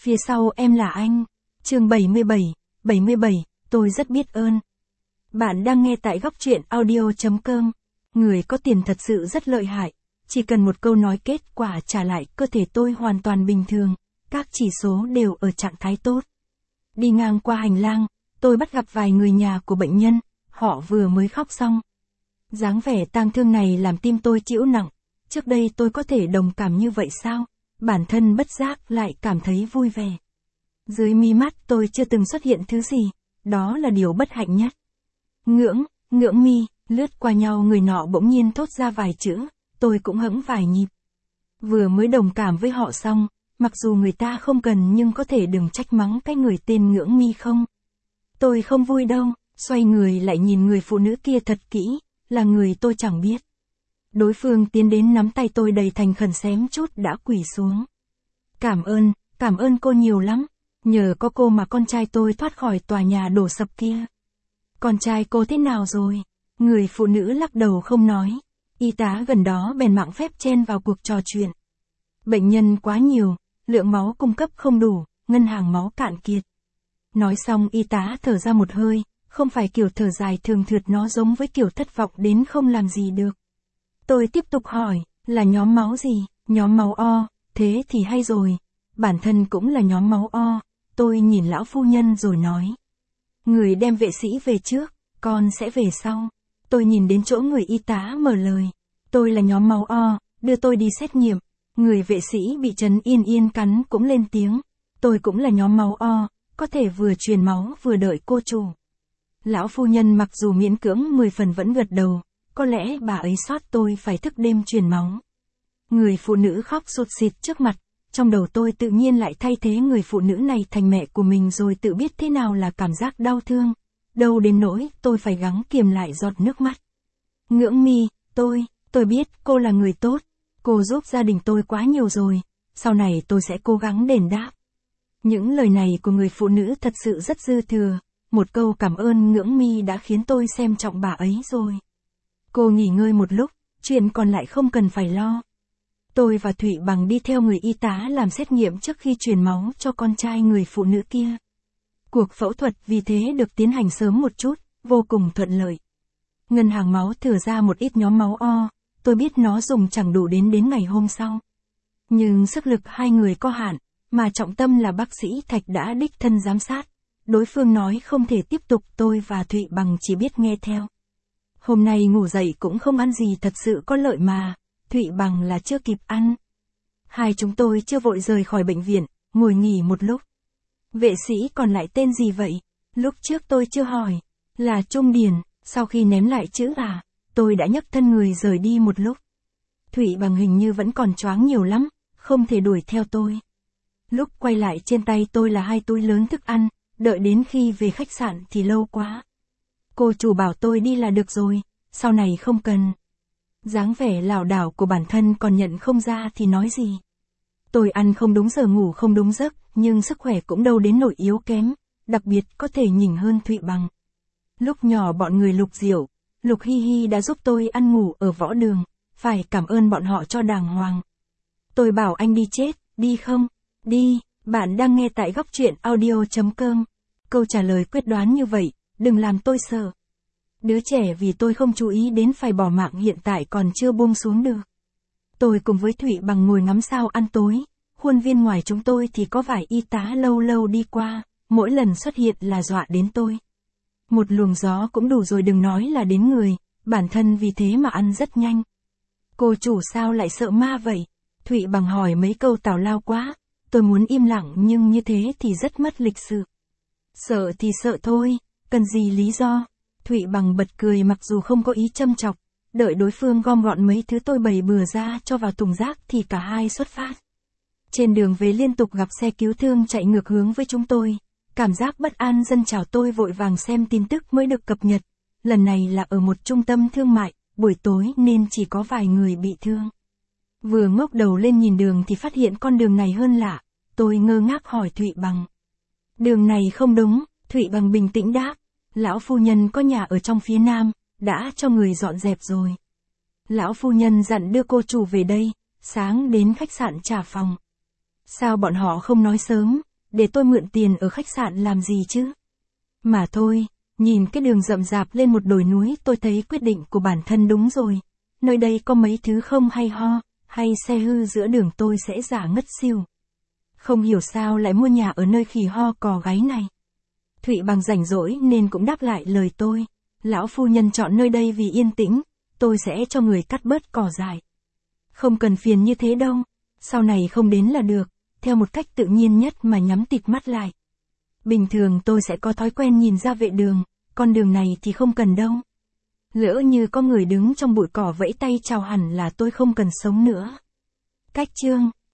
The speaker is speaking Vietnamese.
Phía sau em là anh. Chương 77, tôi rất biết ơn. Bạn đang nghe tại góc truyện audio.com. Người có tiền thật sự rất lợi hại. Chỉ cần một câu nói kết quả trả lại cơ thể tôi hoàn toàn bình thường. Các chỉ số đều ở trạng thái tốt. Đi ngang qua hành lang, tôi bắt gặp vài người nhà của bệnh nhân. Họ vừa mới khóc xong. Dáng vẻ tang thương này làm tim tôi chịu nặng. Trước đây tôi có thể đồng cảm như vậy sao? Bản thân bất giác lại cảm thấy vui vẻ. Dưới mí mắt tôi chưa từng xuất hiện thứ gì, đó là điều bất hạnh nhất. Ngưỡng mi, lướt qua nhau người nọ bỗng nhiên thốt ra vài chữ, tôi cũng hững vài nhịp. Vừa mới đồng cảm với họ xong, mặc dù người ta không cần nhưng có thể đừng trách mắng cái người tên Ngưỡng Mi không. Tôi không vui đâu, xoay người lại nhìn người phụ nữ kia thật kỹ, là người tôi chẳng biết. Đối phương tiến đến nắm tay tôi đầy thành khẩn xém chút đã quỳ xuống. Cảm ơn cô nhiều lắm. Nhờ có cô mà con trai tôi thoát khỏi tòa nhà đổ sập kia. Con trai cô thế nào rồi? Người phụ nữ lắc đầu không nói. Y tá gần đó bèn mạng phép chen vào cuộc trò chuyện. Bệnh nhân quá nhiều, lượng máu cung cấp không đủ, ngân hàng máu cạn kiệt. Nói xong y tá thở ra một hơi, không phải kiểu thở dài thường thượt, nó giống với kiểu thất vọng đến không làm gì được. Tôi tiếp tục hỏi, là nhóm máu gì? Nhóm máu O, thế thì hay rồi. Bản thân cũng là nhóm máu O. Tôi nhìn lão phu nhân rồi nói. Người đem vệ sĩ về trước, con sẽ về sau. Tôi nhìn đến chỗ người y tá mở lời. Tôi là nhóm máu O, đưa tôi đi xét nghiệm. Người vệ sĩ bị Trấn Yên cắn cũng lên tiếng. Tôi cũng là nhóm máu O, có thể vừa truyền máu vừa đợi cô chủ. Lão phu nhân mặc dù miễn cưỡng 10 phần vẫn gật đầu. Có lẽ bà ấy sót tôi phải thức đêm truyền máu. Người phụ nữ khóc sụt sịt trước mặt. Trong đầu tôi tự nhiên lại thay thế người phụ nữ này thành mẹ của mình rồi tự biết thế nào là cảm giác đau thương. Đâu đến nỗi tôi phải gắng kiềm lại giọt nước mắt. Ngưỡng Mi, tôi biết cô là người tốt. Cô giúp gia đình tôi quá nhiều rồi. Sau này tôi sẽ cố gắng đền đáp. Những lời này của người phụ nữ thật sự rất dư thừa. Một câu cảm ơn Ngưỡng Mi đã khiến tôi xem trọng bà ấy rồi. Cô nghỉ ngơi một lúc, chuyện còn lại không cần phải lo. Tôi và Thụy Bằng đi theo người y tá làm xét nghiệm trước khi truyền máu cho con trai người phụ nữ kia. Cuộc phẫu thuật vì thế được tiến hành sớm một chút, vô cùng thuận lợi. Ngân hàng máu thừa ra một ít nhóm máu O, tôi biết nó dùng chẳng đủ đến ngày hôm sau. Nhưng sức lực hai người có hạn, mà trọng tâm là bác sĩ Thạch đã đích thân giám sát. Đối phương nói không thể tiếp tục, tôi và Thụy Bằng chỉ biết nghe theo. Hôm nay ngủ dậy cũng không ăn gì thật sự có lợi mà. Thụy Bằng là chưa kịp ăn. Hai chúng tôi chưa vội rời khỏi bệnh viện, ngồi nghỉ một lúc. Vệ sĩ còn lại tên gì vậy? Lúc trước tôi chưa hỏi. Là Trung Điền. Sau khi ném lại chữ tôi đã nhấc thân người rời đi một lúc. Thụy Bằng hình như vẫn còn choáng nhiều lắm, không thể đuổi theo tôi. Lúc quay lại trên tay tôi là 2 túi lớn thức ăn, đợi đến khi về khách sạn thì lâu quá. Cô chủ bảo tôi đi là được rồi, sau này không cần. Dáng vẻ lảo đảo của bản thân còn nhận không ra thì nói gì. Tôi ăn không đúng giờ ngủ không đúng giấc, nhưng sức khỏe cũng đâu đến nỗi yếu kém, đặc biệt có thể nhỉnh hơn Thụy Bằng. Lúc nhỏ bọn người Lục Diệu, Lục Hi Hi đã giúp tôi ăn ngủ ở võ đường, phải cảm ơn bọn họ cho đàng hoàng. Tôi bảo anh đi chết, đi không? Đi, bạn đang nghe tại góc truyện audio.com. Câu trả lời quyết đoán như vậy, đừng làm tôi sợ. Đứa trẻ vì tôi không chú ý đến phải bỏ mạng hiện tại còn chưa buông xuống được. Tôi cùng với Thụy Bằng ngồi ngắm sao ăn tối, khuôn viên ngoài chúng tôi thì có vài y tá lâu lâu đi qua, mỗi lần xuất hiện là dọa đến tôi. Một luồng gió cũng đủ rồi đừng nói là đến người, bản thân vì thế mà ăn rất nhanh. Cô chủ sao lại sợ ma vậy? Thụy Bằng hỏi mấy câu tào lao quá, tôi muốn im lặng nhưng như thế thì rất mất lịch sự. Sợ thì sợ thôi, cần gì lý do? Thụy Bằng bật cười mặc dù không có ý châm chọc, đợi đối phương gom gọn mấy thứ tôi bày bừa ra cho vào thùng rác thì cả hai xuất phát. Trên đường về liên tục gặp xe cứu thương chạy ngược hướng với chúng tôi, cảm giác bất an dâng trào, tôi vội vàng xem tin tức mới được cập nhật, lần này là ở một trung tâm thương mại, buổi tối nên chỉ có vài người bị thương. Vừa ngước đầu lên nhìn đường thì phát hiện con đường này hơn lạ, tôi ngơ ngác hỏi Thụy Bằng. Đường này không đúng, Thụy Bằng bình tĩnh đáp. Lão phu nhân có nhà ở trong phía nam, đã cho người dọn dẹp rồi. Lão phu nhân dặn đưa cô chủ về đây, sáng đến khách sạn trả phòng. Sao bọn họ không nói sớm, để tôi mượn tiền ở khách sạn làm gì chứ? Mà thôi, nhìn cái đường rậm rạp lên một đồi núi tôi thấy quyết định của bản thân đúng rồi. Nơi đây có mấy thứ không hay ho, hay xe hư giữa đường tôi sẽ giả ngất xỉu. Không hiểu sao lại mua nhà ở nơi khỉ ho cò gáy này. Thụy Bằng rảnh rỗi nên cũng đáp lại lời tôi. Lão phu nhân chọn nơi đây vì yên tĩnh, tôi sẽ cho người cắt bớt cỏ dại. Không cần phiền như thế đâu, sau này không đến là được, theo một cách tự nhiên nhất mà nhắm tịt mắt lại. Bình thường tôi sẽ có thói quen nhìn ra vệ đường, con đường này thì không cần đâu. Lỡ như có người đứng trong bụi cỏ vẫy tay chào hẳn là tôi không cần sống nữa. Cách chương